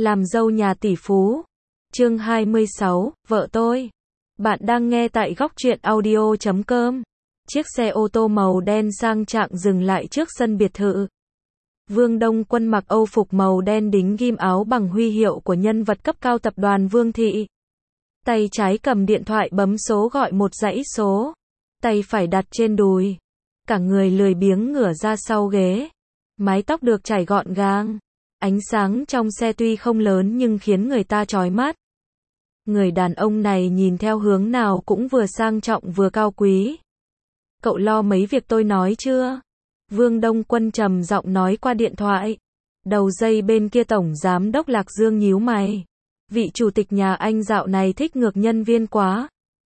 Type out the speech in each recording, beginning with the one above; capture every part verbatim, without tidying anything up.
Làm dâu nhà tỷ phú. Chương hai mươi sáu, vợ tôi. Bạn đang nghe tại góc truyện audio chấm com. Chiếc xe ô tô màu đen sang trọng dừng lại trước sân biệt thự. Vương Đông Quân mặc âu phục màu đen đính ghim áo bằng huy hiệu của nhân vật cấp cao tập đoàn Vương Thị. Tay trái cầm điện thoại bấm số gọi một dãy số. Tay phải đặt trên đùi. Cả người lười biếng ngửa ra sau ghế. Mái tóc được chải gọn gàng. Ánh sáng trong xe tuy không lớn nhưng khiến người ta chói mắt. Người đàn ông này nhìn theo hướng nào cũng vừa sang trọng vừa cao quý. Cậu lo mấy việc tôi nói chưa? Vương Đông Quân trầm giọng nói qua điện thoại. Đầu dây bên kia tổng giám đốc Lạc Dương nhíu mày. Vị chủ tịch nhà anh dạo này thích ngược nhân viên quá.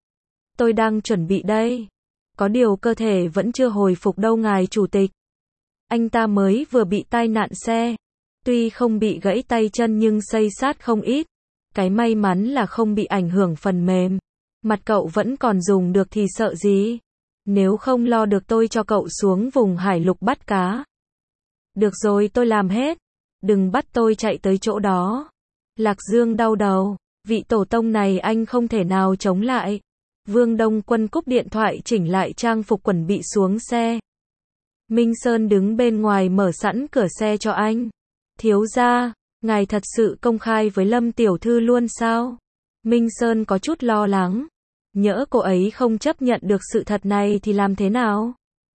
Tôi đang chuẩn bị đây. Có điều cơ thể vẫn chưa hồi phục đâu ngài chủ tịch. Anh ta mới vừa bị tai nạn xe. Tuy không bị gãy tay chân nhưng xây xát không ít. Cái may mắn là không bị ảnh hưởng phần mềm. Mặt cậu vẫn còn dùng được thì sợ gì. Nếu không lo được tôi cho cậu xuống vùng hải lục bắt cá. Được rồi tôi làm hết. Đừng bắt tôi chạy tới chỗ đó. Lạc Dương đau đầu. Vị tổ tông này anh không thể nào chống lại. Vương Đông Quân cúp điện thoại chỉnh lại trang phục chuẩn bị xuống xe. Minh Sơn đứng bên ngoài mở sẵn cửa xe cho anh. Thiếu gia, ngài thật sự công khai với Lâm tiểu thư luôn sao? Minh Sơn có chút lo lắng. Nhỡ cô ấy không chấp nhận được sự thật này thì làm thế nào?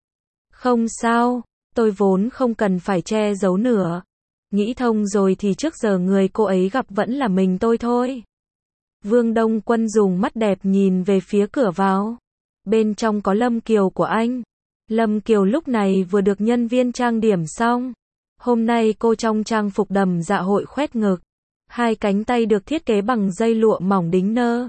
Không sao, tôi vốn không cần phải che giấu nữa. Nghĩ thông rồi thì trước giờ người cô ấy gặp vẫn là mình tôi thôi. Vương Đông Quân dùng mắt đẹp nhìn về phía cửa vào. Bên trong có Lâm Kiều của anh. Lâm Kiều lúc này vừa được nhân viên trang điểm xong. Hôm nay cô trong trang phục đầm dạ hội khoét ngực. Hai cánh tay được thiết kế bằng dây lụa mỏng đính nơ.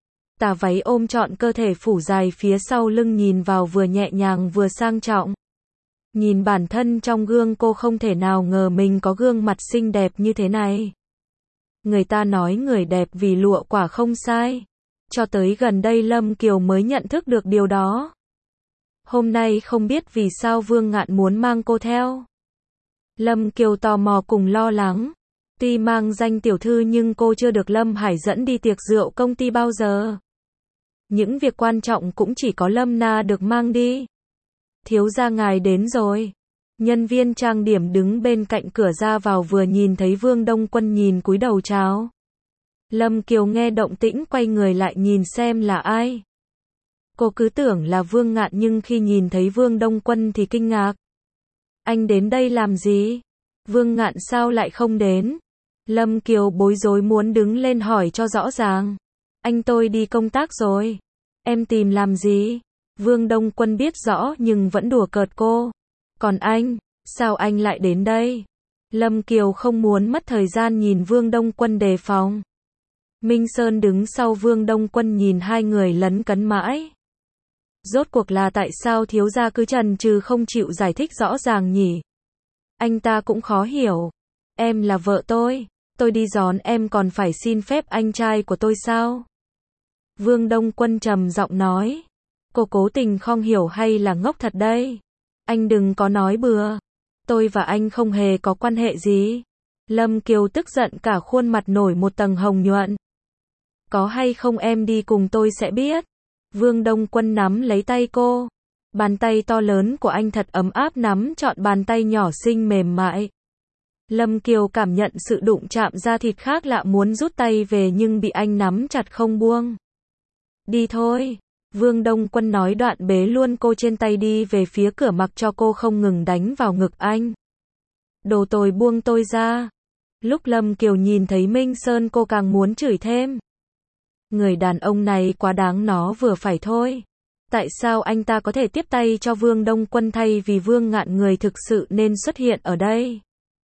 Tà váy ôm trọn cơ thể phủ dài phía sau lưng nhìn vào vừa nhẹ nhàng vừa sang trọng. Nhìn bản thân trong gương cô không thể nào ngờ mình có gương mặt xinh đẹp như thế này. Người ta nói người đẹp vì lụa quả không sai. Cho tới gần đây Lâm Kiều mới nhận thức được điều đó. Hôm nay không biết vì sao Vương Ngạn muốn mang cô theo. Lâm Kiều tò mò cùng lo lắng. Tuy mang danh tiểu thư nhưng cô chưa được Lâm Hải dẫn đi tiệc rượu công ty bao giờ. Những việc quan trọng cũng chỉ có Lâm Na được mang đi. Thiếu gia ngài đến rồi. Nhân viên trang điểm đứng bên cạnh cửa ra vào vừa nhìn thấy Vương Đông Quân nhìn cúi đầu chào. Lâm Kiều nghe động tĩnh quay người lại nhìn xem là ai. Cô cứ tưởng là Vương Ngạn nhưng khi nhìn thấy Vương Đông Quân thì kinh ngạc. Anh đến đây làm gì? Vương Ngạn sao lại không đến? Lâm Kiều bối rối muốn đứng lên hỏi cho rõ ràng. Anh tôi đi công tác rồi. Em tìm làm gì? Vương Đông Quân biết rõ nhưng vẫn đùa cợt cô. Còn anh, sao anh lại đến đây? Lâm Kiều không muốn mất thời gian nhìn Vương Đông Quân đề phòng. Minh Sơn đứng sau Vương Đông Quân nhìn hai người lấn cấn mãi. Rốt cuộc là tại sao thiếu gia cứ chần chừ không chịu giải thích rõ ràng nhỉ? Anh ta cũng khó hiểu. Em là vợ tôi, tôi đi đón em còn phải xin phép anh trai của tôi sao? Vương Đông Quân trầm giọng nói. Cô cố tình không hiểu hay là ngốc thật đây? Anh đừng có nói bừa. Tôi và anh không hề có quan hệ gì. Lâm Kiều tức giận cả khuôn mặt nổi một tầng hồng nhuận. Có hay không em đi cùng tôi sẽ biết. Vương Đông Quân nắm lấy tay cô. Bàn tay to lớn của anh thật ấm áp nắm trọn bàn tay nhỏ xinh mềm mại. Lâm Kiều cảm nhận sự đụng chạm da thịt khác lạ muốn rút tay về nhưng bị anh nắm chặt không buông. Đi thôi. Vương Đông Quân nói đoạn bế luôn cô trên tay đi về phía cửa mặc cho cô không ngừng đánh vào ngực anh. Đồ tồi buông tôi ra. Lúc Lâm Kiều nhìn thấy Minh Sơn cô càng muốn chửi thêm. Người đàn ông này quá đáng nó vừa phải thôi. Tại sao anh ta có thể tiếp tay cho Vương Đông Quân thay vì Vương Ngạn người thực sự nên xuất hiện ở đây?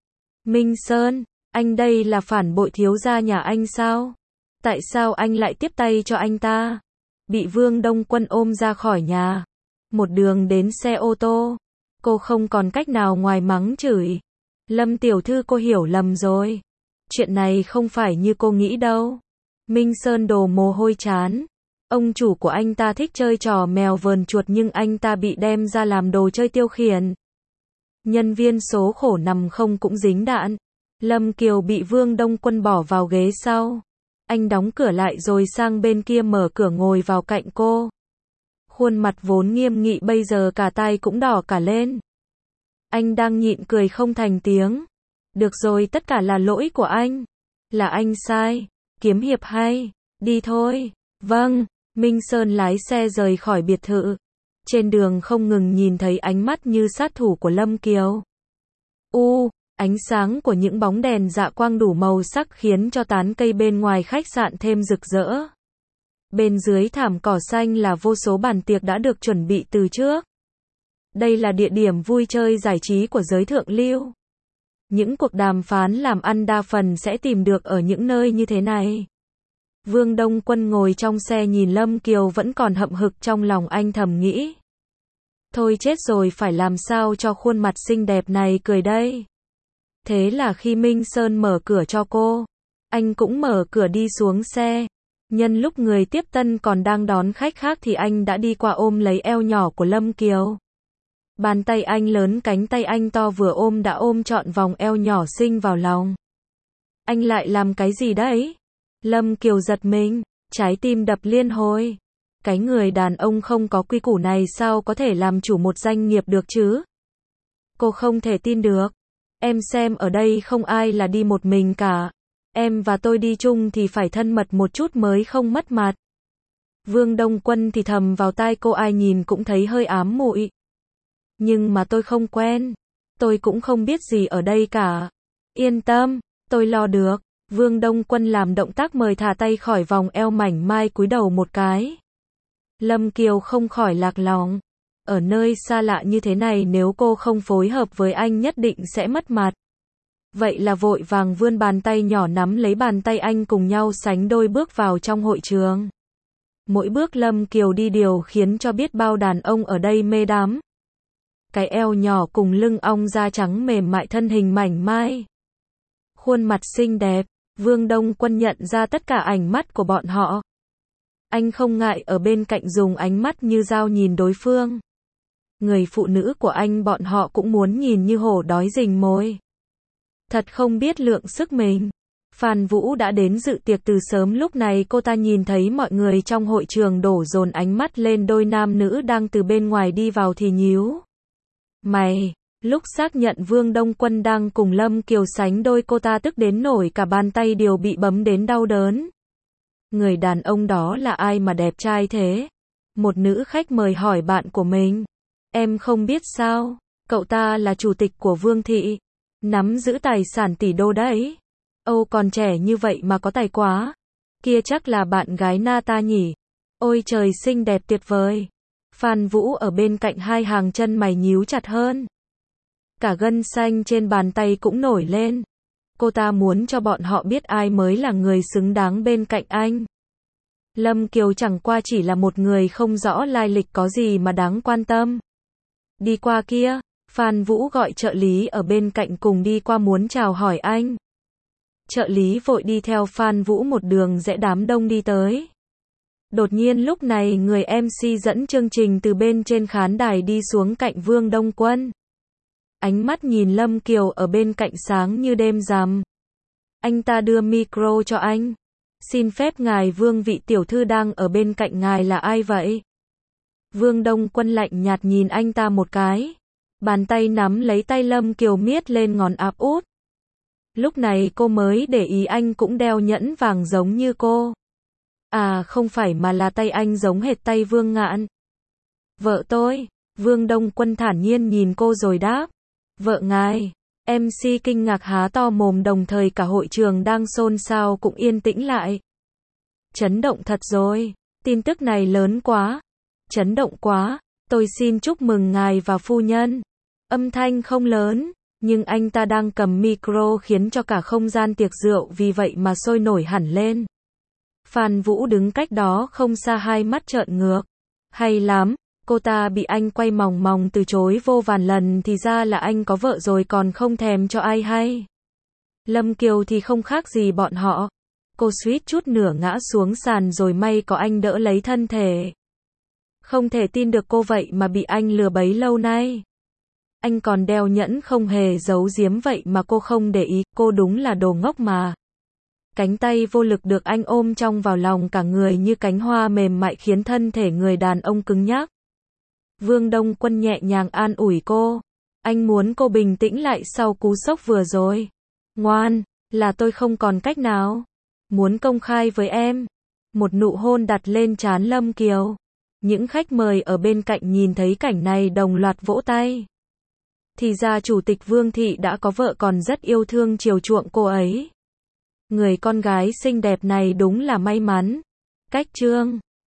Minh Sơn, anh đây là phản bội thiếu gia nhà anh sao? Tại sao anh lại tiếp tay cho anh ta? Bị Vương Đông Quân ôm ra khỏi nhà. Một đường đến xe ô tô. Cô không còn cách nào ngoài mắng chửi. Lâm tiểu thư cô hiểu lầm rồi. Chuyện này không phải như cô nghĩ đâu. Minh Sơn đổ mồ hôi chán. Ông chủ của anh ta thích chơi trò mèo vờn chuột nhưng anh ta bị đem ra làm đồ chơi tiêu khiển. Nhân viên số khổ nằm không cũng dính đạn. Lâm Kiều bị Vương Đông Quân bỏ vào ghế sau. Anh đóng cửa lại rồi sang bên kia mở cửa ngồi vào cạnh cô. Khuôn mặt vốn nghiêm nghị bây giờ cả tai cũng đỏ cả lên. Anh đang nhịn cười không thành tiếng. Được rồi, tất cả là lỗi của anh. Là anh sai. Kiếm hiệp hay. Đi thôi. Vâng. Minh Sơn lái xe rời khỏi biệt thự. Trên đường không ngừng nhìn thấy ánh mắt như sát thủ của Lâm Kiều. U, ánh sáng của những bóng đèn dạ quang đủ màu sắc khiến cho tán cây bên ngoài khách sạn thêm rực rỡ. Bên dưới thảm cỏ xanh là vô số bàn tiệc đã được chuẩn bị từ trước. Đây là địa điểm vui chơi giải trí của giới thượng lưu. Những cuộc đàm phán làm ăn đa phần sẽ tìm được ở những nơi như thế này. Vương Đông Quân ngồi trong xe nhìn Lâm Kiều vẫn còn hậm hực, trong lòng anh thầm nghĩ. Thôi chết rồi, phải làm sao cho khuôn mặt xinh đẹp này cười đây. Thế là khi Minh Sơn mở cửa cho cô, anh cũng mở cửa đi xuống xe. Nhân lúc người tiếp tân còn đang đón khách khác thì anh đã đi qua ôm lấy eo nhỏ của Lâm Kiều. Bàn tay anh lớn, cánh tay anh to, vừa ôm đã ôm trọn vòng eo nhỏ xinh vào lòng. Anh lại làm cái gì đấy? Lâm Kiều giật mình, trái tim đập liên hồi. Cái người đàn ông không có quy củ này sao có thể làm chủ một doanh nghiệp được chứ? Cô không thể tin được. Em xem ở đây không ai là đi một mình cả. Em và tôi đi chung thì phải thân mật một chút mới không mất mặt. Vương Đông Quân thì thầm vào tai cô, ai nhìn cũng thấy hơi ám muội. Nhưng mà tôi không quen. Tôi cũng không biết gì ở đây cả. Yên tâm, tôi lo được. Vương Đông Quân làm động tác mời thả tay khỏi vòng eo mảnh mai, cúi đầu một cái. Lâm Kiều không khỏi lạc lòng. Ở nơi xa lạ như thế này nếu cô không phối hợp với anh nhất định sẽ mất mặt. Vậy là vội vàng vươn bàn tay nhỏ nắm lấy bàn tay anh, cùng nhau sánh đôi bước vào trong hội trường. Mỗi bước Lâm Kiều đi điều khiến cho biết bao đàn ông ở đây mê đắm. Cái eo nhỏ cùng lưng ong da trắng mềm mại, thân hình mảnh mai. Khuôn mặt xinh đẹp. Vương Đông Quân nhận ra tất cả ánh mắt của bọn họ. Anh không ngại ở bên cạnh dùng ánh mắt như dao nhìn đối phương. Người phụ nữ của anh bọn họ cũng muốn nhìn như hổ đói rình mồi. Thật không biết lượng sức mình. Phan Vũ đã đến dự tiệc từ sớm, lúc này cô ta nhìn thấy mọi người trong hội trường đổ dồn ánh mắt lên đôi nam nữ đang từ bên ngoài đi vào thì nhíu mày. Lúc xác nhận Vương Đông Quân đang cùng Lâm Kiều sánh đôi, cô ta tức đến nổi cả bàn tay đều bị bấm đến đau đớn. Người đàn ông đó là ai mà đẹp trai thế? Một nữ khách mời hỏi bạn của mình. Em không biết sao? Cậu ta là chủ tịch của Vương thị. Nắm giữ tài sản tỷ đô đấy. Âu, còn trẻ như vậy mà có tài quá. Kia chắc là bạn gái Na ta nhỉ? Ôi trời, xinh đẹp tuyệt vời. Phan Vũ ở bên cạnh, hai hàng chân mày nhíu chặt hơn. Cả gân xanh trên bàn tay cũng nổi lên. Cô ta muốn cho bọn họ biết ai mới là người xứng đáng bên cạnh anh. Lâm Kiều chẳng qua chỉ là một người không rõ lai lịch, có gì mà đáng quan tâm. Đi qua kia, Phan Vũ gọi trợ lý ở bên cạnh cùng đi qua muốn chào hỏi anh. Trợ lý vội đi theo Phan Vũ một đường rẽ đám đông đi tới. Đột nhiên lúc này người em xê dẫn chương trình từ bên trên khán đài đi xuống cạnh Vương Đông Quân. Ánh mắt nhìn Lâm Kiều ở bên cạnh sáng như đêm rằm. Anh ta đưa micro cho anh. Xin phép ngài, Vương, vị tiểu thư đang ở bên cạnh ngài là ai vậy? Vương Đông Quân lạnh nhạt nhìn anh ta một cái. Bàn tay nắm lấy tay Lâm Kiều miết lên ngón áp út. Lúc này cô mới để ý anh cũng đeo nhẫn vàng giống như cô. À không phải, mà là tay anh giống hệt tay Vương Ngạn. Vợ tôi. Vương Đông Quân thản nhiên nhìn cô rồi đáp. Vợ ngài. em xê kinh ngạc há to mồm, đồng thời cả hội trường đang xôn xao cũng yên tĩnh lại. Chấn động thật rồi. Tin tức này lớn quá. Chấn động quá. Tôi xin chúc mừng ngài và phu nhân. Âm thanh không lớn, nhưng anh ta đang cầm micro khiến cho cả không gian tiệc rượu vì vậy mà sôi nổi hẳn lên. Phan Vũ đứng cách đó không xa, hai mắt trợn ngược. Hay lắm. Cô ta bị anh quay mòng mòng từ chối vô vàn lần, thì ra là anh có vợ rồi còn không thèm cho ai hay. Lâm Kiều thì không khác gì bọn họ. Cô suýt chút nửa ngã xuống sàn rồi may có anh đỡ lấy thân thể. Không thể tin được cô vậy mà bị anh lừa bấy lâu nay. anh còn đeo nhẫn không hề giấu giếm vậy mà cô không để ý, cô đúng là đồ ngốc mà. Cánh tay vô lực được anh ôm trong vào lòng, cả người như cánh hoa mềm mại khiến thân thể người đàn ông cứng nhắc. Vương Đông Quân nhẹ nhàng an ủi cô. Anh muốn cô bình tĩnh lại sau cú sốc vừa rồi. Ngoan, là tôi không còn cách nào. Muốn công khai với em. Một nụ hôn đặt lên trán Lâm Kiều. Những khách mời ở bên cạnh nhìn thấy cảnh này đồng loạt vỗ tay. Thì ra chủ tịch Vương Thị đã có vợ còn rất yêu thương chiều chuộng cô ấy. Người con gái xinh đẹp này đúng là may mắn. Cách chương